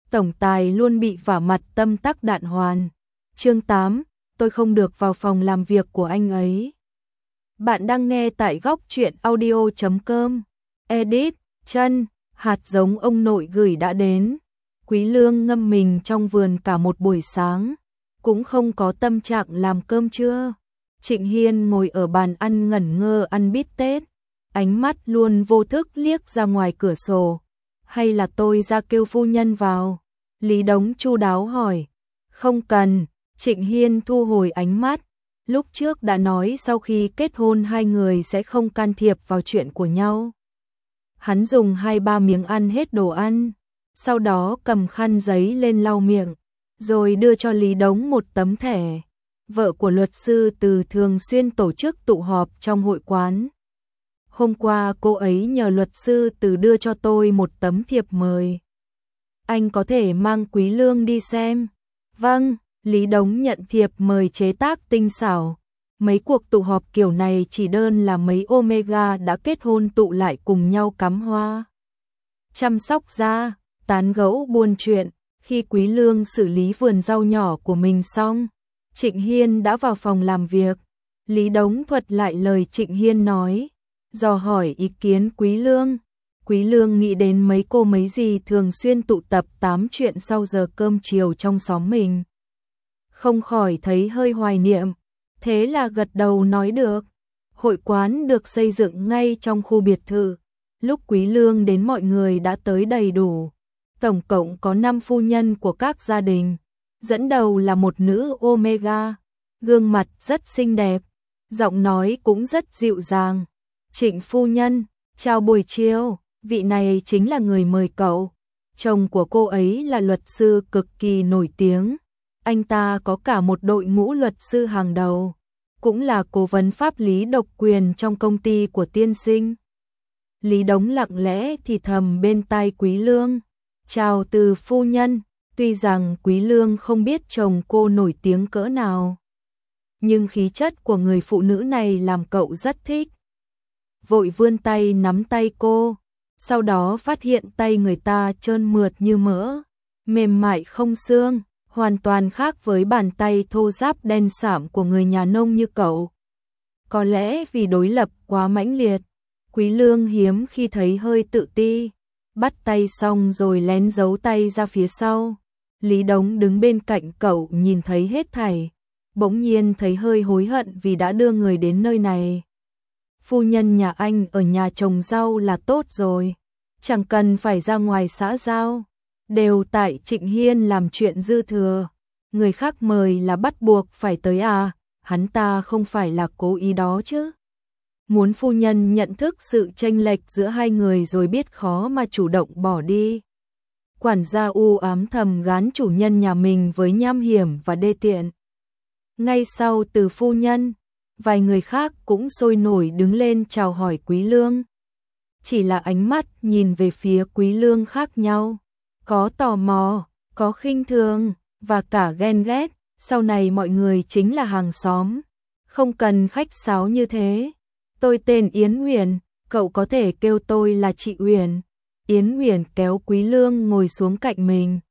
tổng tài luôn bị vả mặt tâm tắc đạn hoàn. Chương 8, tôi không được vào phòng làm việc của anh ấy. Bạn đang nghe tại góc truyện audio.com. Edit, chân, hạt giống ông nội gửi đã đến. Quý Lương ngâm mình trong vườn cả một buổi sáng, cũng không có tâm trạng làm cơm trưa. Trịnh Hiên ngồi ở bàn ăn ngẩn ngơ ăn bít tết, ánh mắt luôn vô thức liếc ra ngoài cửa sổ. Hay là tôi ra kêu phu nhân vào? Lý Đống chu đáo hỏi. Không cần, Trịnh Hiên thu hồi ánh mắt. Lúc trước đã nói sau khi kết hôn hai người sẽ không can thiệp vào chuyện của nhau. Hắn dùng 2-3 miếng ăn hết đồ ăn, sau đó cầm khăn giấy lên lau miệng, rồi đưa cho Lý Đống một tấm thẻ. Vợ của luật sư Từ thường xuyên tổ chức tụ họp trong hội quán. Hôm qua cô ấy nhờ luật sư Từ đưa cho tôi một tấm thiệp mời. Anh có thể mang Quý Lương đi xem. Vâng, Lý Đống nhận thiệp mời chế tác tinh xảo. Mấy cuộc tụ họp kiểu này chỉ đơn là mấy Omega đã kết hôn tụ lại cùng nhau cắm hoa, chăm sóc da, tán gẫu buôn chuyện. Khi Quý Lương xử lý vườn rau nhỏ của mình xong, Trịnh Hiên đã vào phòng làm việc. Lý Đống thuật lại lời Trịnh Hiên nói, dò hỏi ý kiến Quý Lương. Quý Lương nghĩ đến mấy cô mấy dì thường xuyên tụ tập tám chuyện sau giờ cơm chiều trong xóm mình, không khỏi thấy hơi hoài niệm. Thế là gật đầu nói được. Hội quán được xây dựng ngay trong khu biệt thự. Lúc Quý Lương đến mọi người đã tới đầy đủ. Tổng cộng có 5 phu nhân của các gia đình. Dẫn đầu là một nữ Omega. Gương mặt rất xinh đẹp, giọng nói cũng rất dịu dàng. Trịnh phu nhân, chào buổi chiều. Vị này chính là người mời cậu. Chồng của cô ấy là luật sư cực kỳ nổi tiếng. Anh ta có cả một đội ngũ luật sư hàng đầu, cũng là cố vấn pháp lý độc quyền trong công ty của tiên sinh. Lý Đống lặng lẽ thì thầm bên tai Quý Lương, chào Từ phu nhân. Tuy rằng Quý Lương không biết chồng cô nổi tiếng cỡ nào, nhưng khí chất của người phụ nữ này làm cậu rất thích. Vội vươn tay nắm tay cô, sau đó phát hiện tay người ta trơn mượt như mỡ, mềm mại không xương, hoàn toàn khác với bàn tay thô ráp đen sạm của người nhà nông như cậu. Có lẽ vì đối lập quá mãnh liệt, Quý Lương hiếm khi thấy hơi tự ti. Bắt tay xong rồi lén giấu tay ra phía sau. Lý Đống đứng bên cạnh cậu nhìn thấy hết thảy, bỗng nhiên thấy hơi hối hận vì đã đưa người đến nơi này. Phu nhân nhà anh ở nhà trồng rau là tốt rồi, chẳng cần phải ra ngoài xã giao. Đều tại Trịnh Hiên làm chuyện dư thừa. Người khác mời là bắt buộc phải tới à, hắn ta không phải là cố ý đó chứ. Muốn phu nhân nhận thức sự chênh lệch giữa hai người rồi biết khó mà chủ động bỏ đi. Quản gia u ám thầm gán chủ nhân nhà mình với nham hiểm và đê tiện. Ngay sau Từ phu nhân, vài người khác cũng sôi nổi đứng lên chào hỏi Quý Lương. Chỉ là ánh mắt nhìn về phía Quý Lương khác nhau. Có tò mò, có khinh thường, và cả ghen ghét. Sau này mọi người chính là hàng xóm, không cần khách sáo như thế. Tôi tên Yến Huyền, cậu có thể kêu tôi là chị Huyền. Yến Huyền kéo Quý Lương ngồi xuống cạnh mình.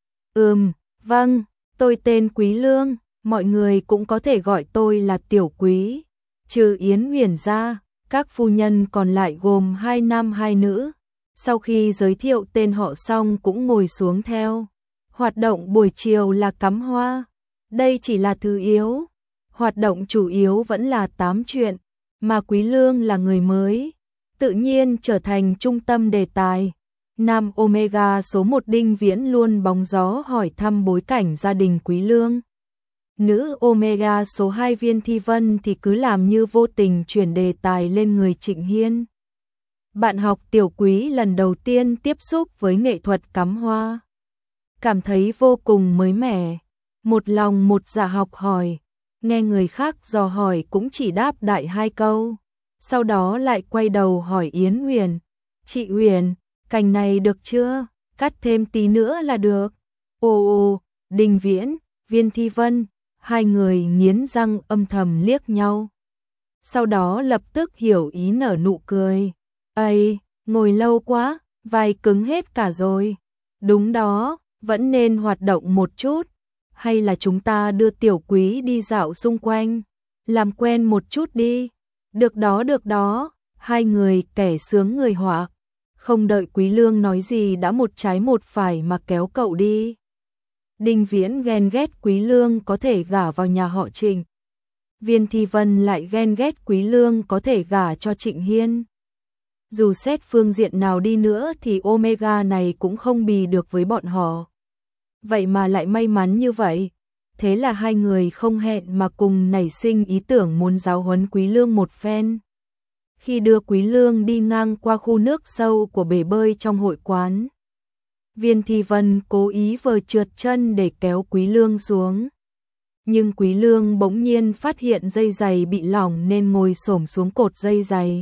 Vâng, tôi tên Quý Lương, mọi người cũng có thể gọi tôi là Tiểu Quý. Trừ Yến Huyền ra, các phu nhân còn lại gồm 2 nam 2 nữ. Sau khi giới thiệu tên họ xong cũng ngồi xuống theo. Hoạt động buổi chiều là cắm hoa. Đây chỉ là thứ yếu. Hoạt động chủ yếu vẫn là tám chuyện, mà Quý Lương là người mới, tự nhiên trở thành trung tâm đề tài. Nam Omega số 1 Đinh Viễn luôn bóng gió hỏi thăm bối cảnh gia đình Quý Lương. Nữ Omega số 2 Viên Thi Vân thì cứ làm như vô tình chuyển đề tài lên người Trịnh Hiên. Bạn học Tiểu Quý lần đầu tiên tiếp xúc với nghệ thuật cắm hoa, cảm thấy vô cùng mới mẻ, một lòng một dạ học hỏi. Nghe người khác dò hỏi cũng chỉ đáp đại 2 câu, sau đó lại quay đầu hỏi Yến Huyền. Chị Huyền, cành này được chưa? Cắt thêm tí nữa là được. Ồ, Đinh Viễn, Viên Thi Vân, hai người nghiến răng âm thầm liếc nhau. Sau đó lập tức hiểu ý nở nụ cười. Ây, ngồi lâu quá, vai cứng hết cả rồi. Đúng đó, vẫn nên hoạt động một chút, hay là chúng ta đưa Tiểu Quý đi dạo xung quanh, làm quen một chút đi. Được đó, hai người kẻ sướng người họa, không đợi Quý Lương nói gì đã một trái một phải mà kéo cậu đi. Đinh Viễn ghen ghét Quý Lương có thể gả vào nhà họ Trịnh. Viên Thi Vân lại ghen ghét Quý Lương có thể gả cho Trịnh Hiên. Dù xét phương diện nào đi nữa thì Omega này cũng không bì được với bọn họ. Vậy mà lại may mắn như vậy. Thế là hai người không hẹn mà cùng nảy sinh ý tưởng muốn giáo huấn Quý Lương một phen. Khi đưa Quý Lương đi ngang qua khu nước sâu của bể bơi trong hội quán, Viên Thi Vân cố ý vờ trượt chân để kéo Quý Lương xuống. Nhưng Quý Lương bỗng nhiên phát hiện dây giày bị lỏng nên ngồi xổm xuống cột dây giày.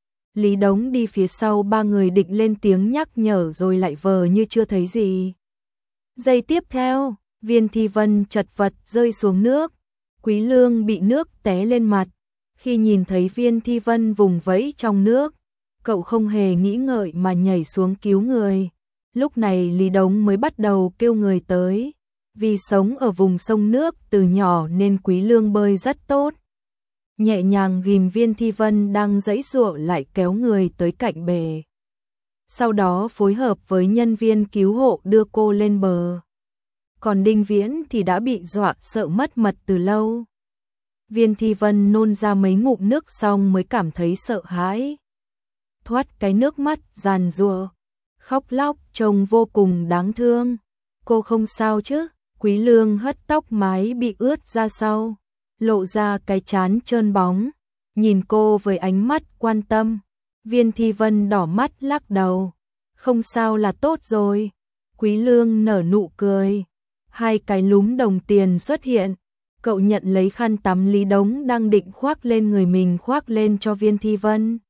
Lý Đống đi phía sau ba người định lên tiếng nhắc nhở rồi lại vờ như chưa thấy gì. Giây tiếp theo, Viên Thi Vân chật vật rơi xuống nước. Quý Lương bị nước té lên mặt. Khi nhìn thấy Viên Thi Vân vùng vẫy trong nước, cậu không hề nghĩ ngợi mà nhảy xuống cứu người. Lúc này Lý Đống mới bắt đầu kêu người tới. Vì sống ở vùng sông nước từ nhỏ nên Quý Lương bơi rất tốt. Nhẹ nhàng ghìm Viên Thi Vân đang giãy giụa lại kéo người tới cạnh bể. Sau đó phối hợp với nhân viên cứu hộ đưa cô lên bờ. Còn Đinh Viễn thì đã bị dọa sợ mất mật từ lâu. Viên Thi Vân nôn ra mấy ngụm nước xong mới cảm thấy sợ hãi. Thoát cái nước mắt giàn giụa, khóc lóc trông vô cùng đáng thương. Cô không sao chứ? Quý Lương hất tóc mái bị ướt ra sau, lộ ra cái trán trơn bóng, nhìn cô với ánh mắt quan tâm. Viên Thi Vân đỏ mắt lắc đầu, không sao là tốt rồi. Quý Lương nở nụ cười, hai cái lúm đồng tiền xuất hiện. Cậu nhận lấy khăn tắm Lý Đống đang định khoác lên người mình khoác lên cho Viên Thi Vân.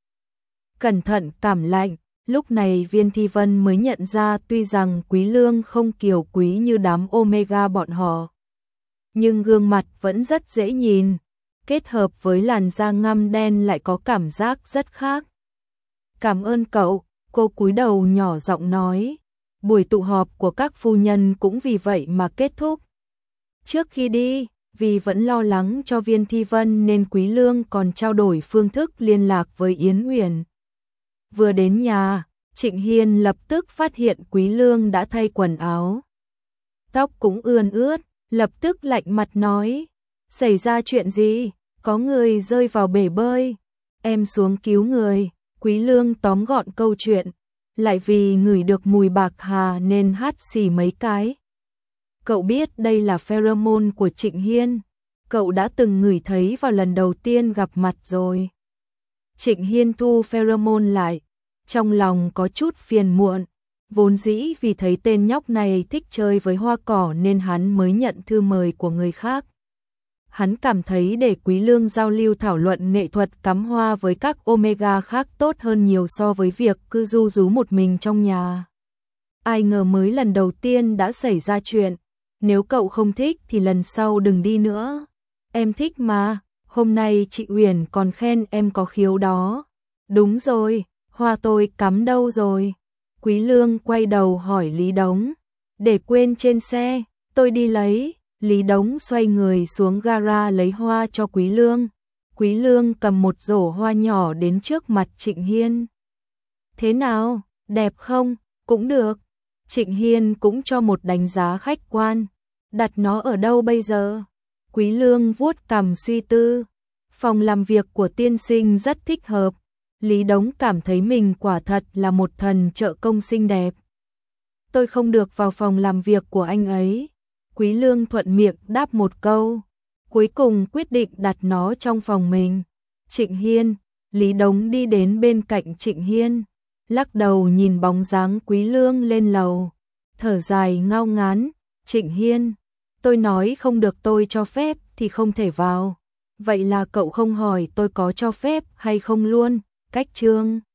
Cẩn thận cảm lạnh, lúc này Viên Thi Vân mới nhận ra tuy rằng Quý Lương không kiều quý như đám Omega bọn họ, nhưng gương mặt vẫn rất dễ nhìn, kết hợp với làn da ngăm đen lại có cảm giác rất khác. Cảm ơn cậu, cô cúi đầu nhỏ giọng nói. Buổi tụ họp của các phu nhân cũng vì vậy mà kết thúc. Trước khi đi, vì vẫn lo lắng cho Viên Thi Vân nên Quý Lương còn trao đổi phương thức liên lạc với Yến Uyển. Vừa đến nhà, Trịnh Hiên lập tức phát hiện Quý Lương đã thay quần áo. Tóc cũng ươn ướt, lập tức lạnh mặt nói. Xảy ra chuyện gì? Có người rơi vào bể bơi. Em xuống cứu người. Quý Lương tóm gọn câu chuyện. Lại vì ngửi được mùi bạc hà nên hắt xì mấy cái. Cậu biết đây là pheromone của Trịnh Hiên. Cậu đã từng ngửi thấy vào lần đầu tiên gặp mặt rồi. Trịnh Hiên thu pheromone lại. Trong lòng có chút phiền muộn. Vốn dĩ vì thấy tên nhóc này thích chơi với hoa cỏ nên hắn mới nhận thư mời của người khác. Hắn cảm thấy để Quý Lương giao lưu thảo luận nghệ thuật cắm hoa với các Omega khác tốt hơn nhiều so với việc cứ ru rú một mình trong nhà. Ai ngờ mới lần đầu tiên đã xảy ra chuyện. Nếu cậu không thích thì lần sau đừng đi nữa. Em thích mà, hôm nay chị Uyển còn khen em có khiếu đó. Đúng rồi, hoa tôi cắm đâu rồi? Quý Lương quay đầu hỏi Lý Đống. Để quên trên xe, tôi đi lấy. Lý Đống xoay người xuống gara lấy hoa cho Quý Lương. Quý Lương cầm một rổ hoa nhỏ đến trước mặt Trịnh Hiên. Thế nào, đẹp không? Cũng được. Trịnh Hiên cũng cho một đánh giá khách quan. Đặt nó ở đâu bây giờ? Quý Lương vuốt cằm suy tư. Phòng làm việc của tiên sinh rất thích hợp. Lý Đống cảm thấy mình quả thật là một thần trợ công xinh đẹp. Tôi không được vào phòng làm việc của anh ấy. Quý Lương thuận miệng đáp một câu. Cuối cùng quyết định đặt nó trong phòng mình. Trịnh Hiên. Lý Đống đi đến bên cạnh Trịnh Hiên, lắc đầu nhìn bóng dáng Quý Lương lên lầu, thở dài ngao ngán. Trịnh Hiên, tôi nói không được tôi cho phép thì không thể vào. Vậy là cậu không hỏi tôi có cho phép hay không luôn? Cách chương